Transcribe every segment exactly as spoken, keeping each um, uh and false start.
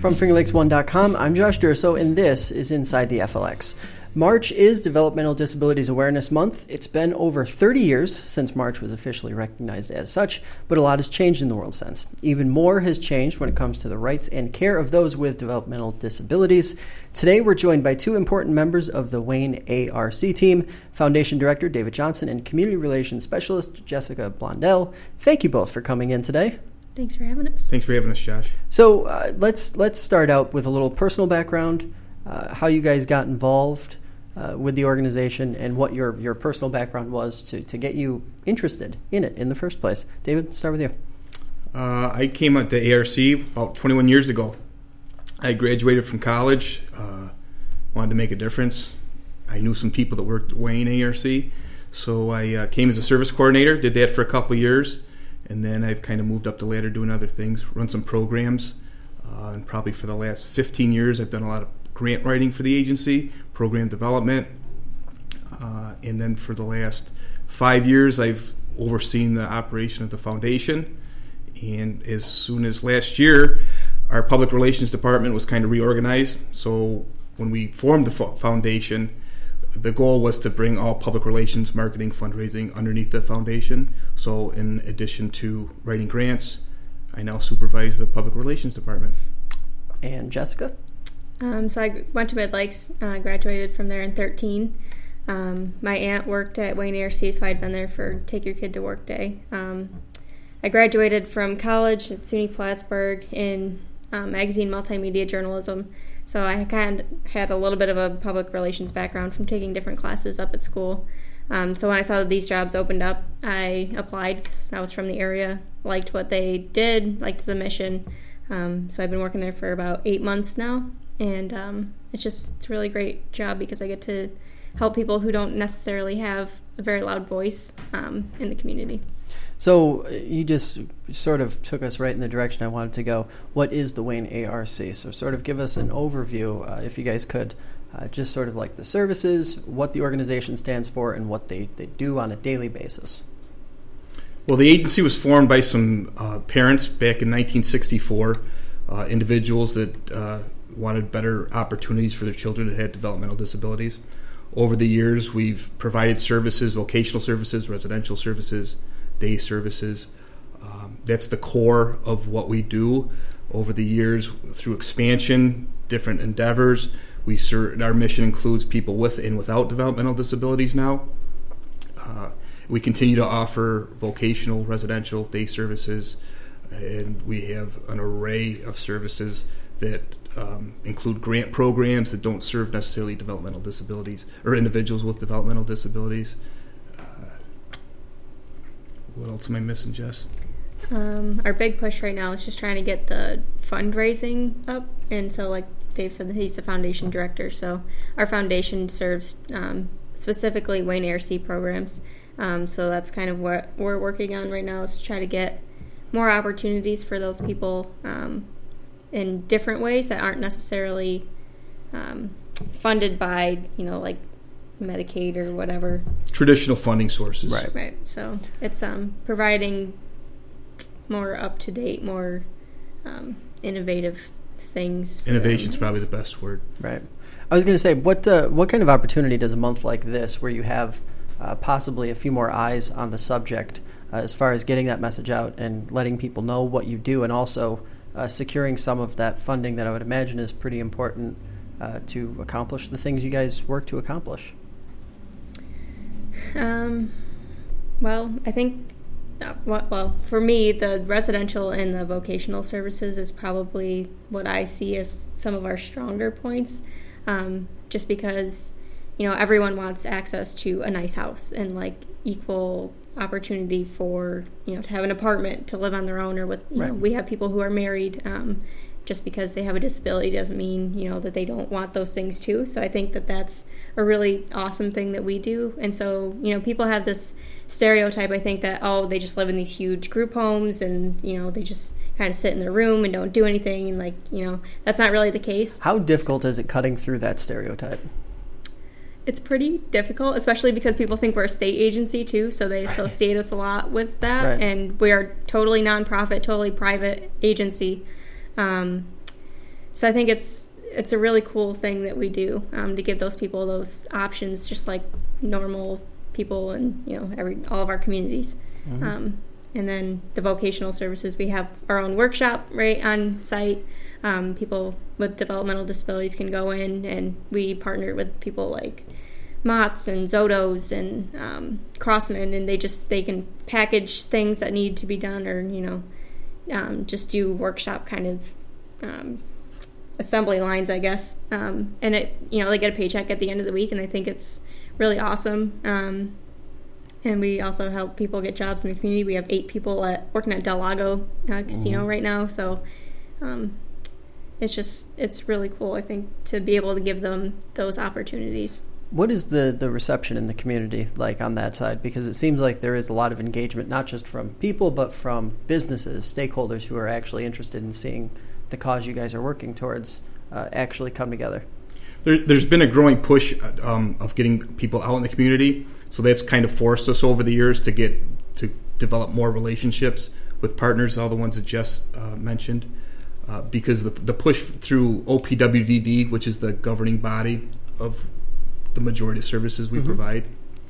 From Finger Lakes one dot com, I'm Josh Durso, and this is Inside the F L X. March is Developmental Disabilities Awareness Month. It's been over thirty years since March was officially recognized as such, but a lot has changed in the world since. Even more has changed when it comes to the rights and care of those with developmental disabilities. Today, we're joined by two important members of the Wayne A R C team, Foundation Director David Johnson and Community Relations Specialist Jessica Blondell. Thank you both for coming in today. Thanks for having us. Thanks for having us, Josh. So uh, let's let's start out with a little personal background, uh, how you guys got involved uh, with the organization, and what your, your personal background was to, to get you interested in it in the first place. David, start with you. Uh, I came out to A R C about twenty-one years ago. I graduated from college, uh, wanted to make a difference. I knew some people that worked at Wayne A R C, so I uh, came as a service coordinator, did that for a couple of years. And then I've kind of moved up the ladder doing other things, run some programs. Uh, and probably for the last fifteen years, I've done a lot of grant writing for the agency, program development. Uh, and then for the last five years, I've overseen the operation of the foundation. And as soon as last year, our public relations department was kind of reorganized. So when we formed the fo- foundation, the goal was to bring all public relations, marketing, fundraising underneath the foundation. So in addition to writing grants, I now supervise the public relations department. And Jessica? Um, so I went to Mid Lakes, uh, graduated from there in thirteen. Um, my aunt worked at Wayne A R C, so I'd been there for Take Your Kid to Work Day. Um, I graduated from college at SUNY Plattsburgh in um, magazine multimedia journalism. So I kind of had a little bit of a public relations background from taking different classes up at school. Um, so when I saw that these jobs opened up, I applied because I was from the area, liked what they did, liked the mission. Um, so I've been working there for about eight months now, and um, it's just it's a really great job because I get to help people who don't necessarily have a very loud voice um, in the community. So you just sort of took us right in the direction I wanted to go. What is the Wayne A R C? So sort of give us an overview, uh, if you guys could, uh, just sort of like the services, what the organization stands for, and what they, they do on a daily basis. Well, the agency was formed by some uh, parents back in nineteen sixty-four, uh, individuals that uh, wanted better opportunities for their children that had developmental disabilities. Over the years, we've provided services, vocational services, residential services, day services. Um, that's the core of what we do. Over the years, through expansion, different endeavors, we ser- our mission includes people with and without developmental disabilities now. Uh, we continue to offer vocational, residential, day services, and we have an array of services that um, include grant programs that don't serve necessarily developmental disabilities or individuals with developmental disabilities. What else am I missing, Jess? Um, our big push right now is just trying to get the fundraising up. And so, like Dave said, he's the foundation director. So our foundation serves um, specifically Wayne A R C programs. Um, so that's kind of what we're working on right now, is to try to get more opportunities for those people um, in different ways that aren't necessarily um, funded by, you know, like Medicaid or whatever. Traditional funding sources. Right. Right. So it's um, providing more up-to-date, more um, innovative things. Innovation is probably the best word. Right. I was going to say, what uh, what kind of opportunity does a month like this, where you have uh, possibly a few more eyes on the subject, uh, as far as getting that message out and letting people know what you do, and also uh, securing some of that funding that I would imagine is pretty important uh, to accomplish the things you guys work to accomplish? Um, well, I think, uh, well, for me, the residential and the vocational services is probably what I see as some of our stronger points, um, just because, you know, everyone wants access to a nice house and, like, equal opportunity for, you know, to have an apartment, to live on their own, or with, you right. know, we have people who are married. Um, just because they have a disability doesn't mean, you know, that they don't want those things too. So I think that that's a really awesome thing that we do. And so, you know, people have this stereotype, I think, that, oh, they just live in these huge group homes and, you know, they just kind of sit in their room and don't do anything. And, like, you know, that's not really the case. How difficult is it cutting through that stereotype? It's pretty difficult, especially because people think we're a state agency too, so they associate us a lot with that. Right. And we are totally nonprofit, totally private agency. Um, so I think it's it's a really cool thing that we do um, to give those people those options, just like normal people and you know every all of our communities. Mm-hmm. Um, and then the vocational services, we have our own workshop right on site. Um, people with developmental disabilities can go in, and we partner with people like Mott's and Zotos and um, Crossman, and they just they can package things that need to be done, or you know, um, just do workshop kind of um, assembly lines, I guess. Um, and it you know they get a paycheck at the end of the week, and I think it's really awesome. Um, and we also help people get jobs in the community. We have eight people at, working at Del Lago uh, Casino mm-hmm. right now, so. Um, It's just, it's really cool, I think, to be able to give them those opportunities. What is the, the reception in the community like on that side? Because it seems like there is a lot of engagement, not just from people, but from businesses, stakeholders who are actually interested in seeing the cause you guys are working towards uh, actually come together. There, there's been a growing push um, of getting people out in the community, so that's kind of forced us over the years to get to develop more relationships with partners, all the ones that Jess uh, mentioned. Uh, because the, the push through O P W D D, which is the governing body of the majority of services we mm-hmm. provide,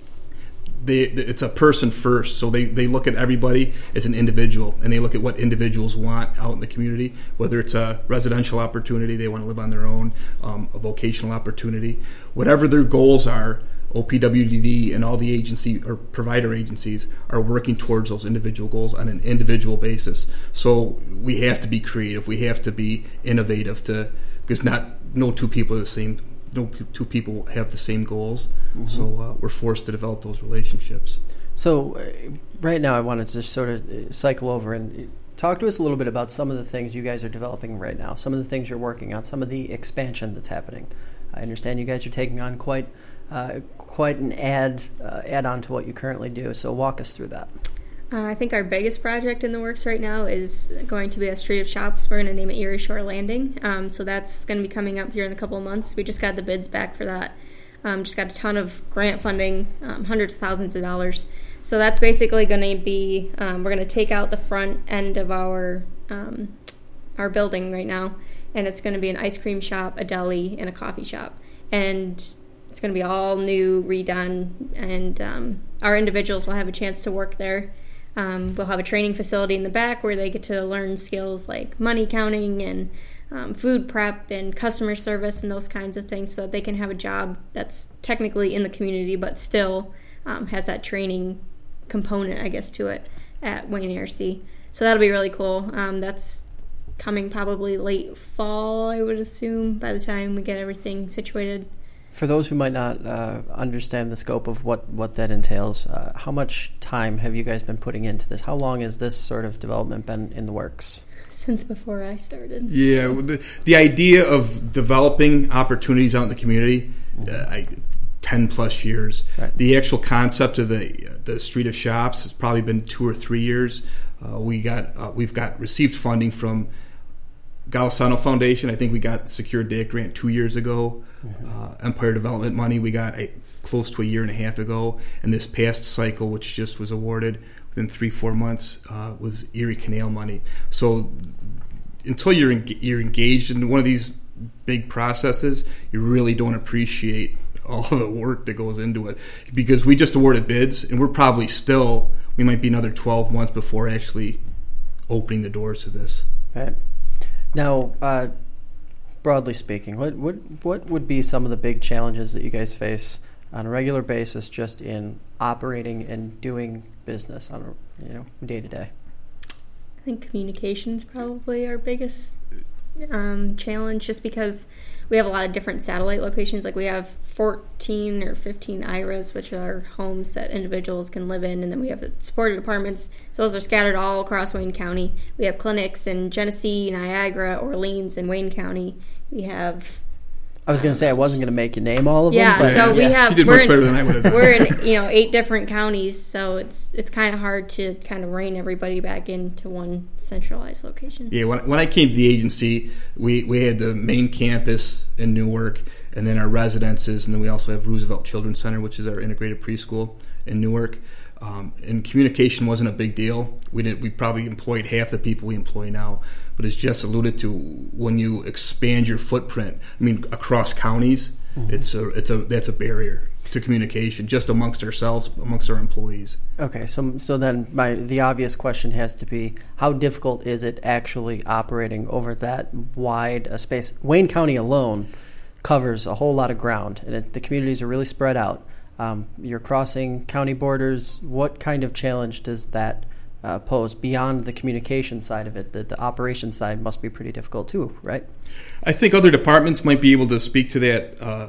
they, it's a person first. So they, they look at everybody as an individual, and they look at what individuals want out in the community, whether it's a residential opportunity, they want to live on their own, um, a vocational opportunity. Whatever their goals are, O P W D D and all the agency or provider agencies are working towards those individual goals on an individual basis. So we have to be creative. We have to be innovative to because not no two people are the same. No two people have the same goals. Mm-hmm. So uh, we're forced to develop those relationships. So uh, right now, I wanted to sort of cycle over and talk to us a little bit about some of the things you guys are developing right now. Some of the things you're working on. Some of the expansion that's happening. I understand you guys are taking on quite. Uh, quite an add uh, add on to what you currently do. So walk us through that. Uh, I think our biggest project in the works right now is going to be a street of shops. We're going to name it Erie Shore Landing. Um, so that's going to be coming up here in a couple of months. We just got the bids back for that. Um, just got a ton of grant funding, um, hundreds of thousands of dollars. So that's basically going to be, um, we're going to take out the front end of our um, our building right now, and it's going to be an ice cream shop, a deli, and a coffee shop. And it's going to be all new, redone, and um, our individuals will have a chance to work there. Um, we'll have a training facility in the back where they get to learn skills like money counting and um, food prep and customer service and those kinds of things so that they can have a job that's technically in the community but still um, has that training component, I guess, to it at Wayne A R C. So that'll be really cool. Um, that's coming probably late fall, I would assume, by the time we get everything situated. For those who might not uh, understand the scope of what, what that entails, uh, how much time have you guys been putting into this? How long has this sort of development been in the works? Since before I started. Yeah, the, the idea of developing opportunities out in the community, mm-hmm. uh, I, ten plus years. Right. The actual concept of the the street of shops has probably been two or three years. Uh, we got uh, we've got received funding from Golisano Foundation. I think we got secured D A C grant two years ago. Mm-hmm. Uh, Empire Development money we got a, close to a year and a half ago. And this past cycle, which just was awarded within three, four months, uh, was Erie Canal money. So until you're en- you're engaged in one of these big processes, you really don't appreciate all the work that goes into it. Because we just awarded bids, and we're probably still, we might be another twelve months before actually opening the doors to this. Right. Now, uh, broadly speaking, what, what what would be some of the big challenges that you guys face on a regular basis just in operating and doing business on a, you know, day to day? I think communication is probably our biggest um, challenge, just because we have a lot of different satellite locations. Like we have fourteen or fifteen I R As, which are homes that individuals can live in, and then we have supported apartments. So those are scattered all across Wayne County. We have clinics in Genesee, Niagara, Orleans, and Wayne County. We have. I was going to say I wasn't going to make you name all of yeah, them. Yeah, so we yeah. have. You did we're much in, better than I would have done. We're in, you know, eight different counties, so it's it's kind of hard to kind of rein everybody back into one centralized location. Yeah, when when I came to the agency, we, we had the main campus in Newark, and then our residences, and then we also have Roosevelt Children's Center, which is our integrated preschool in Newark. Um, and communication wasn't a big deal. We did we probably employed half the people we employ now. But as Jess alluded to, when you expand your footprint, I mean across counties, mm-hmm. it's a it's a that's a barrier to communication just amongst ourselves, amongst our employees. Okay, so so then my the obvious question has to be, how difficult is it actually operating over that wide a space? Wayne County alone covers a whole lot of ground, and it, the communities are really spread out. Um, you're crossing county borders. What kind of challenge does that uh, pose beyond the communication side of it? The, the operations side must be pretty difficult too, right? I think other departments might be able to speak to that uh,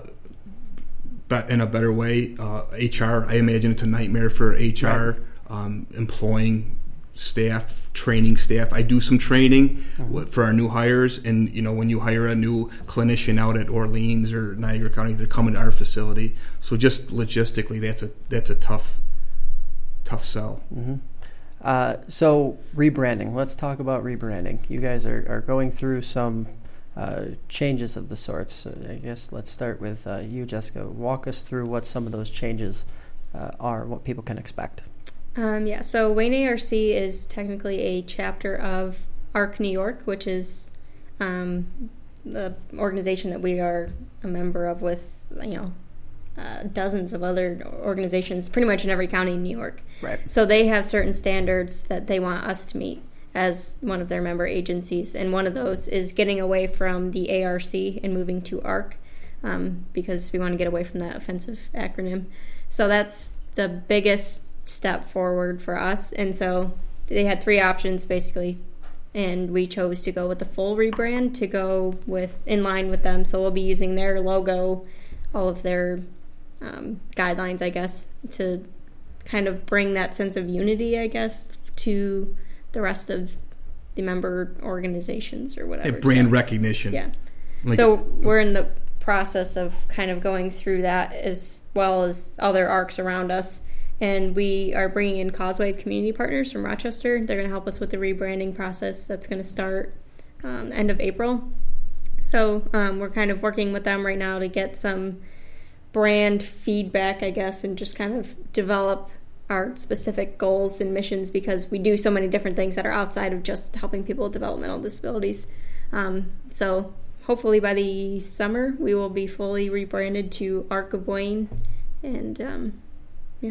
but in a better way. Uh, H R, I imagine it's a nightmare for H R, right. um, employing staff, training staff. I do some training mm-hmm. for our new hires, and you know, when you hire a new clinician out at Orleans or Niagara County, they're coming to our facility. So just logistically, that's a that's a tough tough sell. Mm-hmm. Uh, so rebranding. Let's talk about rebranding. You guys are, are going through some uh, changes of the sorts. So I guess let's start with uh, you, Jessica. Walk us through what some of those changes uh, are, what people can expect. Um, yeah, so Wayne A R C is technically a chapter of A R C New York, which is um, the organization that we are a member of with, you know, uh, dozens of other organizations, pretty much in every county in New York. Right. So they have certain standards that they want us to meet as one of their member agencies, and one of those is getting away from the A R C and moving to A R C, um, because we want to get away from that offensive acronym. So that's the biggest step forward for us, and so they had three options basically, and we chose to go with the full rebrand to go with in line with them. So we'll be using their logo, all of their um, guidelines, I guess, to kind of bring that sense of unity, I guess, to the rest of the member organizations or whatever. A brand so, recognition. Yeah. Like, so we're in the process of kind of going through that as well as other A R Cs around us. And we are bringing in Causeway Community Partners from Rochester. They're going to help us with the rebranding process that's going to start um, end of April. So um, we're kind of working with them right now to get some brand feedback, I guess, and just kind of develop our specific goals and missions, because we do so many different things that are outside of just helping people with developmental disabilities. Um, so hopefully by the summer we will be fully rebranded to A R C of Wayne. And um, yeah.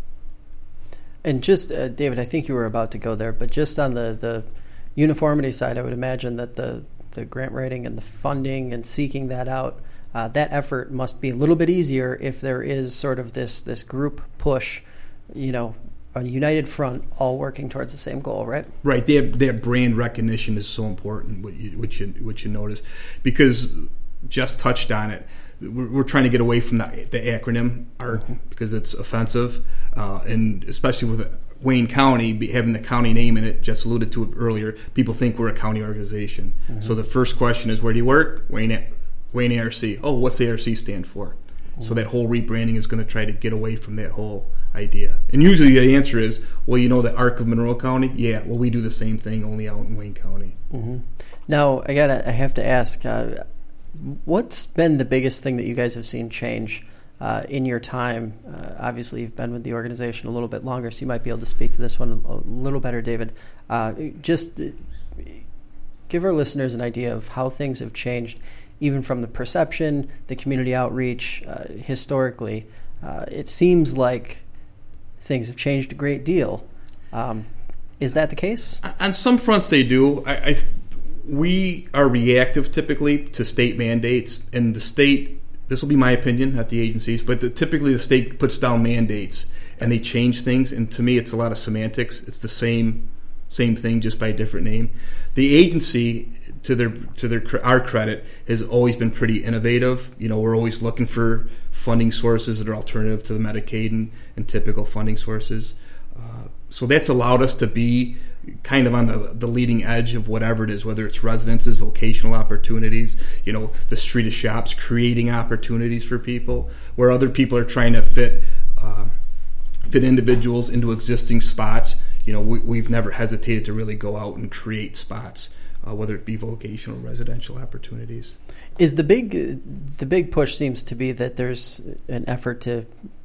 And just, uh, David, I think you were about to go there, but just on the, the uniformity side, I would imagine that the, the grant writing and the funding and seeking that out, uh, that effort must be a little bit easier if there is sort of this, this group push, you know, a united front all working towards the same goal, right? Right. That, that brand recognition is so important, what you, what you, what you notice, because Jess touched on it. We're, we're trying to get away from the, the acronym A R C because it's offensive, uh, and especially with Wayne County having the county name in it. Jess alluded to it earlier. People think we're a county organization. Mm-hmm. So the first question is, where do you work? Wayne, Wayne A R C. Oh, what's the A R C stand for? Mm-hmm. So that whole rebranding is going to try to get away from that whole idea. And usually the answer is, well, you know the A R C of Monroe County? Yeah, well, we do the same thing, only out in Wayne County. Mm-hmm. Now, I gotta, I have to ask, uh, what's been the biggest thing that you guys have seen change uh, in your time? Uh, obviously, you've been with the organization a little bit longer, so you might be able to speak to this one a little better, David. Uh, just give our listeners an idea of how things have changed, even from the perception, the community outreach, uh, historically. Uh, it seems like things have changed a great deal. Um, is that the case? On some fronts, they do. I, I We are reactive typically to state mandates, and the state, this will be my opinion, not the agencies, but the, typically the state puts down mandates and they change things, and to me it's a lot of semantics. It's the same same thing, just by a different name. The agency, to their to their our credit, has always been pretty innovative. You know, we're always looking for funding sources that are alternative to the Medicaid and, and typical funding sources. Uh, so that's allowed us to be kind of on the, the leading edge of whatever it is, whether it's residences, vocational opportunities, you know, the street of shops, creating opportunities for people, where other people are trying to fit uh, fit individuals into existing spots. You know, we, we've never hesitated to really go out and create spots, uh, whether it be vocational or residential opportunities. Is the big the big push seems to be that there's an effort to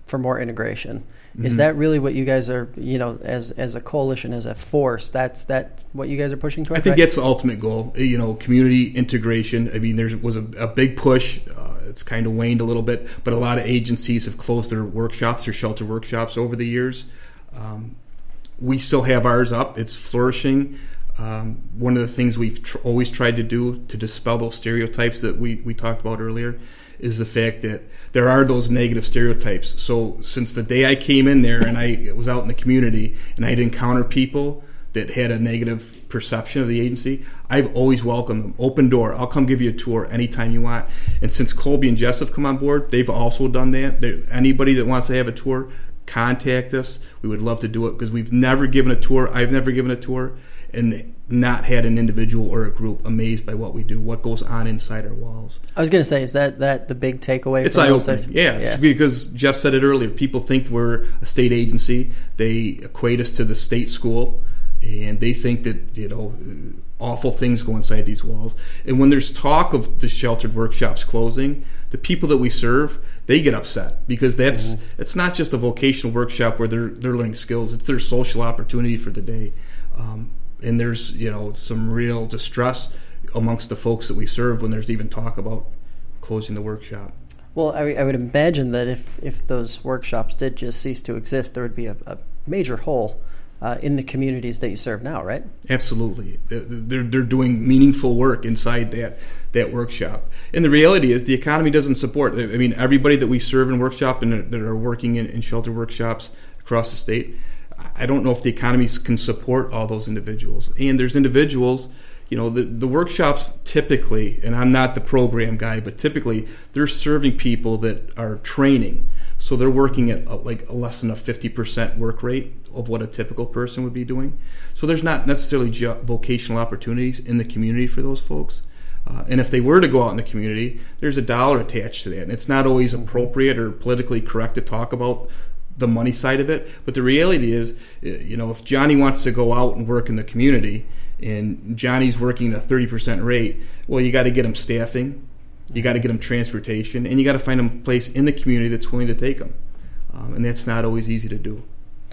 for more integration. Mm-hmm. Is that really what you guys are, you know, as as a coalition, as a force, that's that what you guys are pushing towards? I think right? that's the ultimate goal, you know, community integration. I mean, there was a, a big push. Uh, it's kind of waned a little bit, but a lot of agencies have closed their workshops, their shelter workshops over the years. Um, we still have ours up. It's flourishing. Um, one of the things we've tr- always tried to do to dispel those stereotypes that we, we talked about earlier is the fact that there are those negative stereotypes. So since the day I came in there and I was out in the community and I'd encounter people that had a negative perception of the agency, I've always welcomed them. Open door. I'll come give you a tour anytime you want. And since Colby and Jess have come on board, they've also done that. They're, anybody that wants to have a tour, contact us. We would love to do it because we've never given a tour. I've never given a tour and not had an individual or a group amazed by what we do, what goes on inside our walls. I was going to say, is that, that the big takeaway? It's from eye-opening, yeah, yeah. Because Jeff said it earlier. People think we're a state agency. They equate us to the state school, and they think that, you know, awful things go inside these walls. And when there's talk of the sheltered workshops closing, the people that we serve, they get upset because that's mm-hmm. it's not just a vocational workshop where they're they're learning skills. It's their social opportunity for the day. Um, and there's, you know, some real distress amongst the folks that we serve when there's even talk about closing the workshop. Well, I, I would imagine that if, if those workshops did just cease to exist, there would be a, a major hole uh, in the communities that you serve now, right? Absolutely. They're, they're doing meaningful work inside that, that workshop. And the reality is the economy doesn't support. I mean, everybody that we serve in workshop and that are working in, in shelter workshops across the state, I don't know if the economy can support all those individuals. And there's individuals, you know, the, the workshops typically, and I'm not the program guy, but typically they're serving people that are training. So they're working at a, like a less than a fifty percent work rate of what a typical person would be doing. So there's not necessarily jo- vocational opportunities in the community for those folks. Uh, and if they were to go out in the community, there's a dollar attached to that. And it's not always appropriate or politically correct to talk about the money side of it. But the reality is, you know, if Johnny wants to go out and work in the community and Johnny's working at a thirty percent rate, well, you got to get him staffing, you got to get him transportation, and you got to find him a place in the community that's willing to take him. Um, and that's not always easy to do.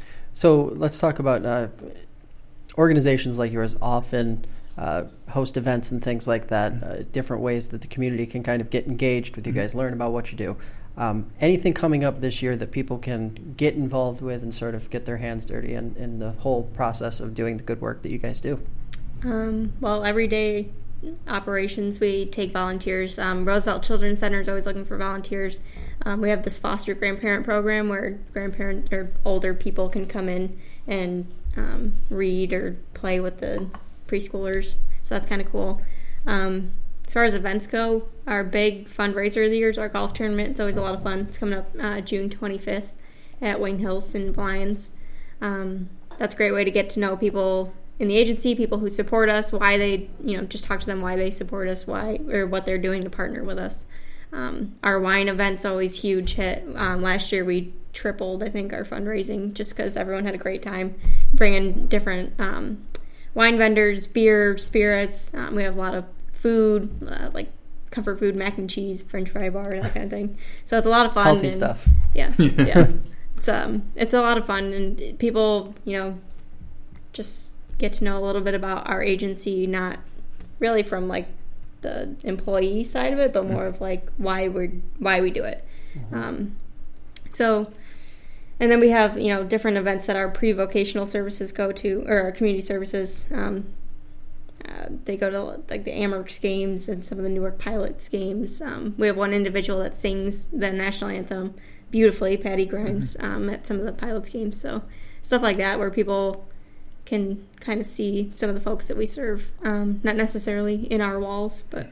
So let's talk about uh, organizations like yours often uh, host events and things like that, uh, different ways that the community can kind of get engaged with you guys, learn about what you do. Um, anything coming up this year that people can get involved with and sort of get their hands dirty in, in the whole process of doing the good work that you guys do? Um, well, everyday operations, we take volunteers. Um, Roosevelt Children's Center is always looking for volunteers. Um, we have this foster grandparent program where grandparent or older people can come in and um, read or play with the preschoolers. So that's kind of cool. Um, As far as events go, our big fundraiser of the year is our golf tournament. It's always a lot of fun. It's coming up uh, June twenty-fifth at Wayne Hills in Lyons. Um, that's a great way to get to know people in the agency, people who support us, why they, you know, just talk to them why they support us, why or what they're doing to partner with us. Um, our wine event's always huge hit. Um, last year we tripled, I think, our fundraising just because everyone had a great time bringing different um, wine vendors, beer, spirits. Um, we have a lot of food, uh, like comfort food, mac and cheese, French fry bar, that kind of thing. So it's a lot of fun. Healthy and, stuff. Yeah, yeah. It's um, it's a lot of fun, and people, you know, just get to know a little bit about our agency, not really from like the employee side of it, but more of like why we're why we do it. Mm-hmm. Um, so. And then we have, you know, different events that our pre-vocational services go to, or our community services. Um, uh, they go to like the Amherst games and some of the Newark Pilots games. Um, we have one individual that sings the national anthem beautifully, Patty Grimes, mm-hmm. um, at some of the Pilots games. So stuff like that where people can kind of see some of the folks that we serve, um, not necessarily in our walls, but...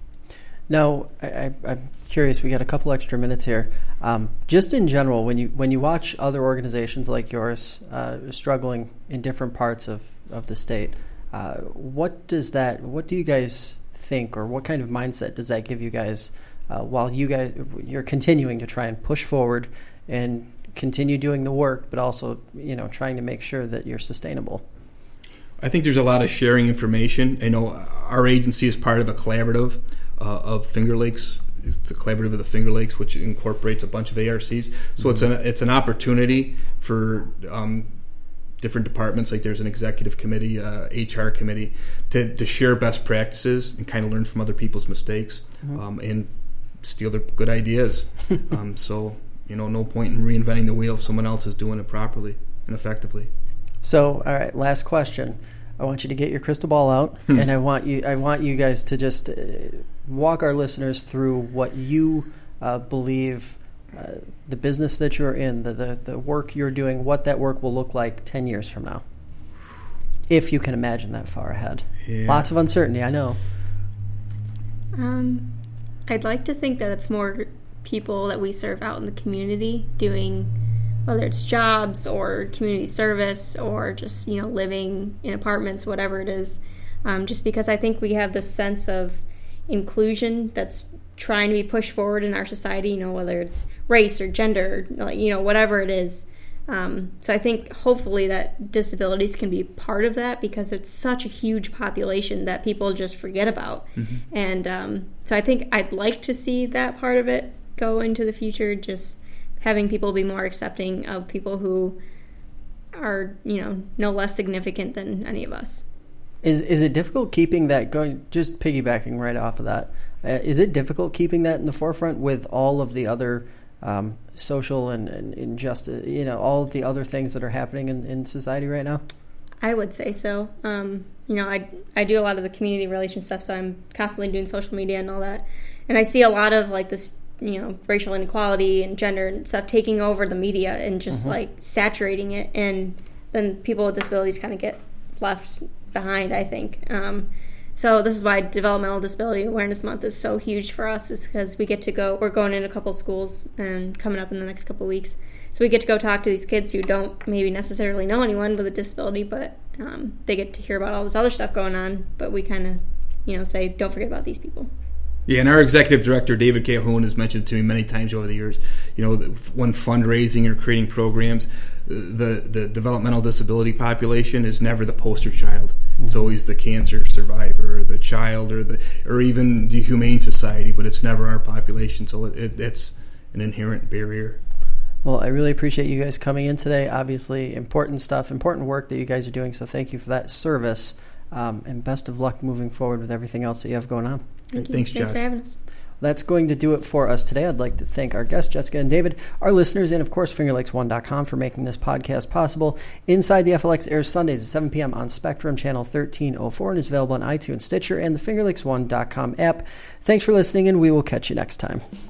Now, I, I, I'm curious. We got a couple extra minutes here. Um, just in general, when you when you watch other organizations like yours uh, struggling in different parts of, of the state, uh, what does that? What do you guys think, or what kind of mindset does that give you guys uh, while you guys you're continuing to try and push forward and continue doing the work, but also, you know, trying to make sure that you're sustainable? I think there's a lot of sharing information. I know our agency is part of a collaborative Uh, of Finger Lakes it's the collaborative of the Finger Lakes, which incorporates a bunch of A R Cs. So mm-hmm. it's an it's an opportunity for um, different departments, like there's an executive committee, uh, H R committee, to, to share best practices and kind of learn from other people's mistakes mm-hmm. um, and steal their good ideas. um, so, you know, no point in reinventing the wheel if someone else is doing it properly and effectively. So, all right, last question. I want you to get your crystal ball out, and I want you I want you guys to just uh, walk our listeners through what you uh, believe uh, the business that you're in, the, the, the work you're doing, what that work will look like ten years from now, if you can imagine that far ahead. Yeah. Lots of uncertainty, I know. Um, I'd like to think that it's more people that we serve out in the community doing, whether it's jobs or community service or just, you know, living in apartments, whatever it is. Um, just because I think we have this sense of inclusion that's trying to be pushed forward in our society, you know, whether it's race or gender, you know, whatever it is. Um, so I think hopefully that disabilities can be part of that, because it's such a huge population that people just forget about. Mm-hmm. And um, so I think I'd like to see that part of it go into the future, just having people be more accepting of people who are, you know, no less significant than any of us. Is is it difficult keeping that going, just piggybacking right off of that, uh, is it difficult keeping that in the forefront with all of the other um, social and, and injustice, you know, all of the other things that are happening in, in society right now? I would say so. Um, you know, I, I do a lot of the community relations stuff, so I'm constantly doing social media and all that. And I see a lot of, like, this, you know, racial inequality and gender and stuff taking over the media and just, mm-hmm. like, saturating it. And then people with disabilities kind of get left behind, I think. Um, so this is why Developmental Disability Awareness Month is so huge for us, is because we get to go, we're going in a couple schools and coming up in the next couple weeks. So we get to go talk to these kids who don't maybe necessarily know anyone with a disability, but um, they get to hear about all this other stuff going on. But we kind of, you know, say, don't forget about these people. Yeah, and our executive director, David Calhoun, has mentioned to me many times over the years, you know, when fundraising or creating programs, the, the developmental disability population is never the poster child. Mm-hmm. It's always the cancer survivor, or the child, or the or even the Humane Society, but it's never our population, so it, it, it's an inherent barrier. Well, I really appreciate you guys coming in today. Obviously, important stuff, important work that you guys are doing, so thank you for that service, um, and best of luck moving forward with everything else that you have going on. Thank you. Thanks, Thanks Josh. for having us. That's going to do it for us today. I'd like to thank our guests, Jessica and David, our listeners, and, of course, Finger Lakes one dot com for making this podcast possible. Inside the F L X airs Sundays at seven p.m. on Spectrum, channel thirteen oh four, and is available on iTunes, Stitcher, and the Finger Lakes one dot com app. Thanks for listening, and we will catch you next time.